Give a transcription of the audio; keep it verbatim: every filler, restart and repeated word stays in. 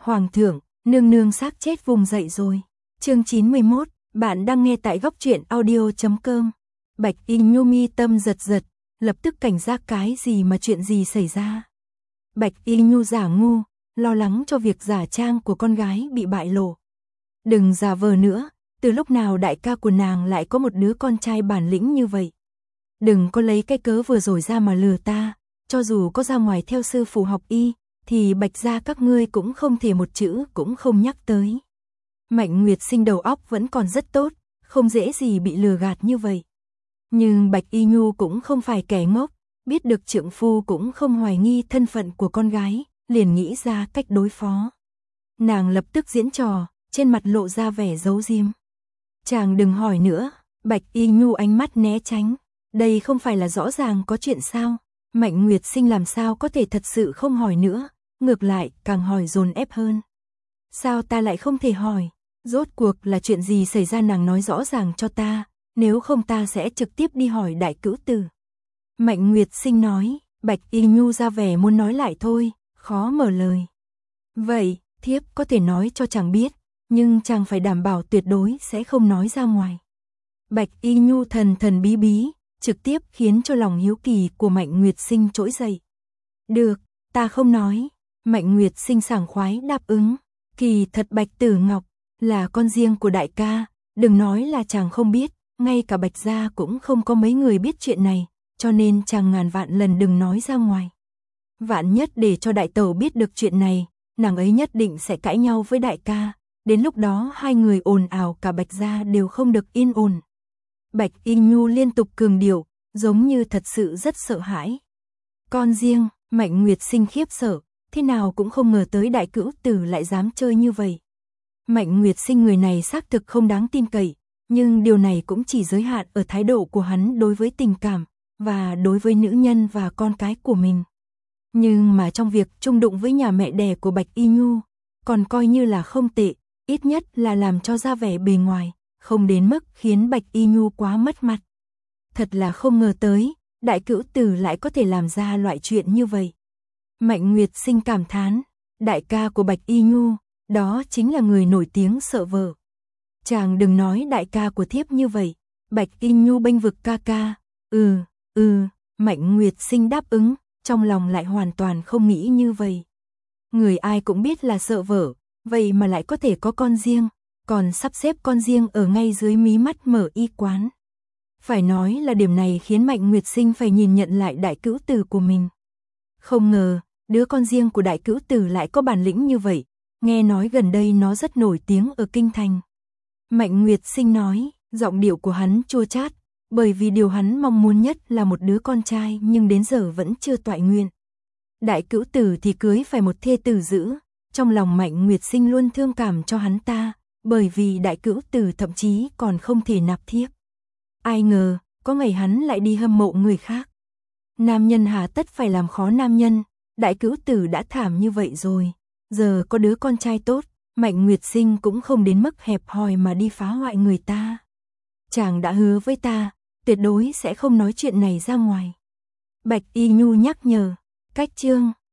Hoàng thượng, nương nương xác chết vùng dậy rồi. Chương chín mươi mốt, bạn đang nghe tại góc truyện audio chấm com. Bạch Y Nhu mi tâm giật giật, lập tức cảnh giác cái gì mà chuyện gì xảy ra. Bạch Y Nhu giả ngu, lo lắng cho việc giả trang của con gái bị bại lộ. Đừng giả vờ nữa, từ lúc nào đại ca của nàng lại có một đứa con trai bản lĩnh như vậy. Đừng có lấy cái cớ vừa rồi ra mà lừa ta, cho dù có ra ngoài theo sư phụ học y, thì Bạch gia các ngươi cũng không thể một chữ cũng không nhắc tới. Mạnh Nguyệt Sinh đầu óc vẫn còn rất tốt, không dễ gì bị lừa gạt như vậy. Nhưng Bạch Y Nhu cũng không phải kẻ ngốc, biết được trượng phu cũng không hoài nghi thân phận của con gái, liền nghĩ ra cách đối phó. Nàng lập tức diễn trò, trên mặt lộ ra vẻ giấu giếm. Chàng đừng hỏi nữa, Bạch Y Nhu ánh mắt né tránh, đây không phải là rõ ràng có chuyện sao? Mạnh Nguyệt Sinh làm sao có thể thật sự không hỏi nữa, ngược lại càng hỏi dồn ép hơn. Sao ta lại không thể hỏi? Rốt cuộc là chuyện gì xảy ra, nàng nói rõ ràng cho ta, nếu không ta sẽ trực tiếp đi hỏi đại cữu tử. Mạnh Nguyệt Sinh nói, Bạch Y Nhu ra vẻ muốn nói lại thôi, khó mở lời. Vậy, thiếp có thể nói cho chàng biết, nhưng chàng phải đảm bảo tuyệt đối sẽ không nói ra ngoài. Bạch Y Nhu thần thần bí bí, trực tiếp khiến cho lòng hiếu kỳ của Mạnh Nguyệt Sinh trỗi dậy. Được, ta không nói. Mạnh Nguyệt Sinh sảng khoái đáp ứng. Kỳ thật Bạch Tử Ngọc là con riêng của đại ca, đừng nói là chàng không biết, ngay cả Bạch gia cũng không có mấy người biết chuyện này, cho nên chàng ngàn vạn lần đừng nói ra ngoài. Vạn nhất để cho đại tẩu biết được chuyện này, nàng ấy nhất định sẽ cãi nhau với đại ca, đến lúc đó hai người ồn ào cả Bạch gia đều không được yên ổn. Bạch Y Nhu liên tục cường điệu, giống như thật sự rất sợ hãi. Con riêng, Mạnh Nguyệt Sinh khiếp sợ, thế nào cũng không ngờ tới đại cữu tử lại dám chơi như vậy. Mạnh Nguyệt Sinh người này xác thực không đáng tin cậy, nhưng điều này cũng chỉ giới hạn ở thái độ của hắn đối với tình cảm, và đối với nữ nhân và con cái của mình. Nhưng mà trong việc chung đụng với nhà mẹ đẻ của Bạch Y Nhu, còn coi như là không tệ, ít nhất là làm cho ra vẻ bề ngoài, không đến mức khiến Bạch Y Nhu quá mất mặt. Thật là không ngờ tới, đại cữu tử lại có thể làm ra loại chuyện như vậy. Mạnh Nguyệt Sinh cảm thán, đại ca của Bạch Y Nhu, đó chính là người nổi tiếng sợ vợ. Chàng đừng nói đại ca của thiếp như vậy, Bạch Y Nhu bênh vực ca ca, ừ, ừ, Mạnh Nguyệt Sinh đáp ứng, trong lòng lại hoàn toàn không nghĩ như vậy. Người ai cũng biết là sợ vợ, vậy mà lại có thể có con riêng, còn sắp xếp con riêng ở ngay dưới mí mắt mở y quán. Phải nói là điểm này khiến Mạnh Nguyệt Sinh phải nhìn nhận lại đại cữu tử của mình. Không ngờ, đứa con riêng của đại cữu tử lại có bản lĩnh như vậy, nghe nói gần đây nó rất nổi tiếng ở kinh thành. Mạnh Nguyệt Sinh nói, giọng điệu của hắn chua chát, bởi vì điều hắn mong muốn nhất là một đứa con trai nhưng đến giờ vẫn chưa toại nguyện. Đại cữu tử thì cưới phải một thê tử dữ, trong lòng Mạnh Nguyệt Sinh luôn thương cảm cho hắn ta, bởi vì đại cữu tử thậm chí còn không thể nạp thiếp. Ai ngờ, có ngày hắn lại đi hâm mộ người khác. Nam nhân hà tất phải làm khó nam nhân, đại cữu tử đã thảm như vậy rồi, giờ có đứa con trai tốt, Mạnh Nguyệt Sinh cũng không đến mức hẹp hòi mà đi phá hoại người ta. Chàng đã hứa với ta, tuyệt đối sẽ không nói chuyện này ra ngoài. Bạch Y Nhu nhắc nhở, cách chương